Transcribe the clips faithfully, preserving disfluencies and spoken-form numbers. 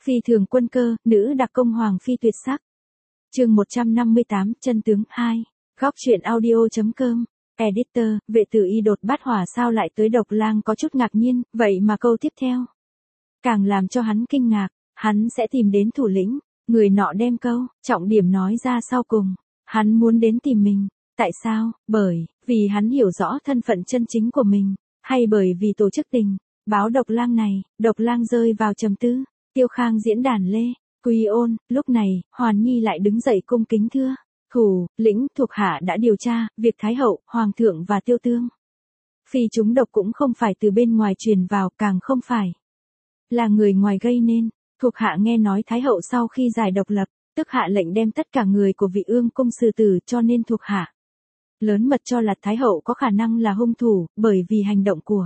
Phi thường quân cơ, nữ đặc công hoàng phi tuyệt sắc. Chương một trăm năm mươi tám, chân tướng hai. Góc truyện audio.com. Editor, vệ tử y đột bát hỏa sao lại tới Độc Lang có chút ngạc nhiên, vậy mà câu tiếp theo càng làm cho hắn kinh ngạc, hắn sẽ tìm đến thủ lĩnh, người nọ đem câu trọng điểm nói ra sau cùng, hắn muốn đến tìm mình, tại sao? Bởi vì hắn hiểu rõ thân phận chân chính của mình, hay bởi vì tổ chức tình báo Độc Lang này? Độc Lang rơi vào trầm tư. Tiêu Khang diễn đàn lê, Quy Ôn. Lúc này, Hoàn Nhi lại đứng dậy cung kính thưa, thủ lĩnh, thuộc hạ đã điều tra, việc Thái hậu, Hoàng thượng và Tiêu Tương Phi chúng độc cũng không phải từ bên ngoài truyền vào, càng không phải là người ngoài gây nên. Thuộc hạ nghe nói Thái hậu sau khi giải độc lập, tức hạ lệnh đem tất cả người của Vị Ương cung xử tử, cho nên thuộc hạ lớn mật cho là Thái hậu có khả năng là hung thủ, bởi vì hành động của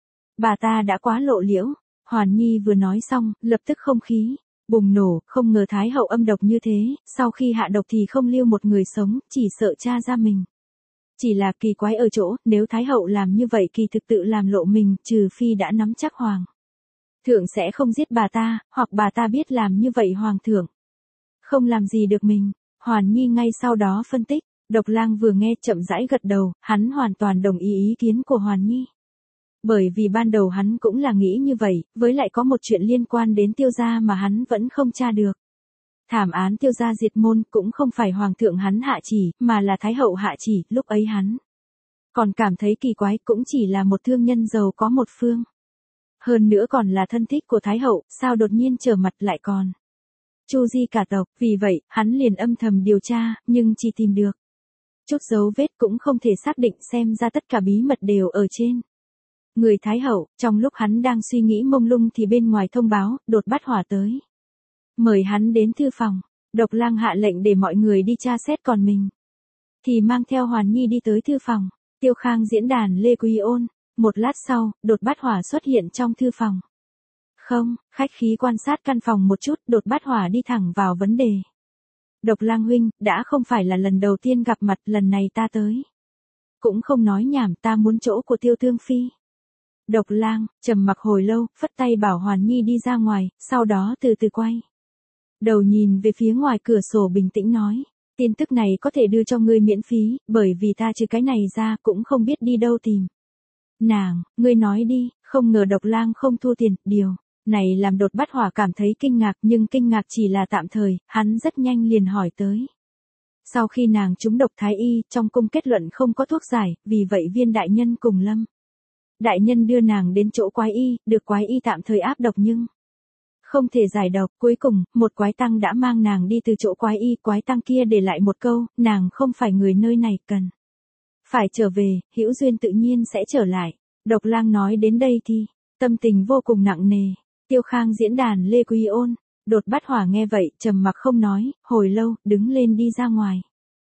bà ta đã quá lộ liễu. Hoàn Nhi vừa nói xong, lập tức không khí bùng nổ, không ngờ Thái hậu âm độc như thế, sau khi hạ độc thì không lưu một người sống, chỉ sợ cha ra mình. Chỉ là kỳ quái ở chỗ, nếu Thái hậu làm như vậy kỳ thực tự làm lộ mình, trừ phi đã nắm chắc Hoàng thượng sẽ không giết bà ta, hoặc bà ta biết làm như vậy Hoàng thượng không làm gì được mình. Hoàn Nhi ngay sau đó phân tích. Độc Lang vừa nghe chậm rãi gật đầu, hắn hoàn toàn đồng ý ý kiến của Hoàn Nhi. Bởi vì ban đầu hắn cũng là nghĩ như vậy, với lại có một chuyện liên quan đến Tiêu gia mà hắn vẫn không tra được. Thảm án Tiêu gia diệt môn cũng không phải Hoàng thượng hắn hạ chỉ, mà là Thái hậu hạ chỉ, lúc ấy hắn còn cảm thấy kỳ quái, cũng chỉ là một thương nhân giàu có một phương. Hơn nữa còn là thân thích của Thái hậu, sao đột nhiên trở mặt lại còn chu di cả tộc. Vì vậy, hắn liền âm thầm điều tra, nhưng chỉ tìm được chút dấu vết, cũng không thể xác định xem ra tất cả bí mật đều ở trên người Thái hậu. Trong lúc hắn đang suy nghĩ mông lung thì bên ngoài thông báo, đột bát hỏa tới, mời hắn đến thư phòng. Độc Lang hạ lệnh để mọi người đi tra xét, còn mình thì mang theo Hoàn Nhi đi tới thư phòng. Tiêu Khang diễn đàn lê, Quy Ôn. Một lát sau, đột bát hỏa xuất hiện trong thư phòng. Không, khách khí quan sát căn phòng một chút, đột bát hỏa đi thẳng vào vấn đề. Độc Lang huynh, đã không phải là lần đầu tiên gặp mặt, lần này ta tới cũng không nói nhảm, ta muốn chỗ của Tiêu Tương Phi. Độc Lang trầm mặc hồi lâu, phất tay bảo Hoàn Nhi đi ra ngoài, sau đó từ từ quay đầu nhìn về phía ngoài cửa sổ, bình tĩnh nói, tin tức này có thể đưa cho ngươi miễn phí, bởi vì ta trừ cái này ra cũng không biết đi đâu tìm nàng. Ngươi nói đi. Không ngờ Độc Lang không thua tiền. Điều này làm đột bát hỏa cảm thấy kinh ngạc, nhưng kinh ngạc chỉ là tạm thời, hắn rất nhanh liền hỏi tới. Sau khi nàng trúng độc thái y, trong cung kết luận không có thuốc giải, vì vậy Viên đại nhân cùng Lâm đại nhân đưa nàng đến chỗ quái y, được quái y tạm thời áp độc nhưng không thể giải độc. Cuối cùng, một quái tăng đã mang nàng đi từ chỗ quái y, quái tăng kia để lại một câu, nàng không phải người nơi này, cần phải trở về, hữu duyên tự nhiên sẽ trở lại. Độc Lang nói đến đây thì tâm tình vô cùng nặng nề. Tiêu Khang diễn đàn lê, Quy Ôn. Đột bát hỏa nghe vậy, trầm mặc không nói, hồi lâu, đứng lên đi ra ngoài.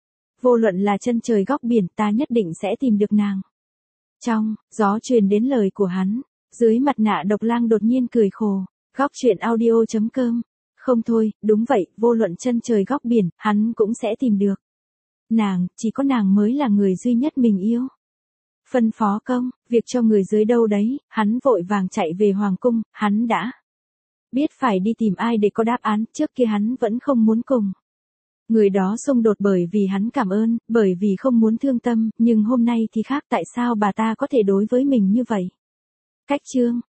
Vô luận là chân trời góc biển, ta nhất định sẽ tìm được nàng. Trong gió truyền đến lời của hắn, dưới mặt nạ Độc Lang đột nhiên cười khổ. Góc truyện audio.com. Không thôi, đúng vậy, vô luận chân trời góc biển, hắn cũng sẽ tìm được nàng, chỉ có nàng mới là người duy nhất mình yêu. Phân phó công việc cho người dưới đâu đấy, hắn vội vàng chạy về hoàng cung. Hắn đã biết phải đi tìm ai để có đáp án, trước kia hắn vẫn không muốn cùng người đó xung đột, bởi vì hắn cảm ơn, bởi vì không muốn thương tâm, nhưng hôm nay thì khác. Tại sao bà ta có thể đối với mình như vậy? Cách chương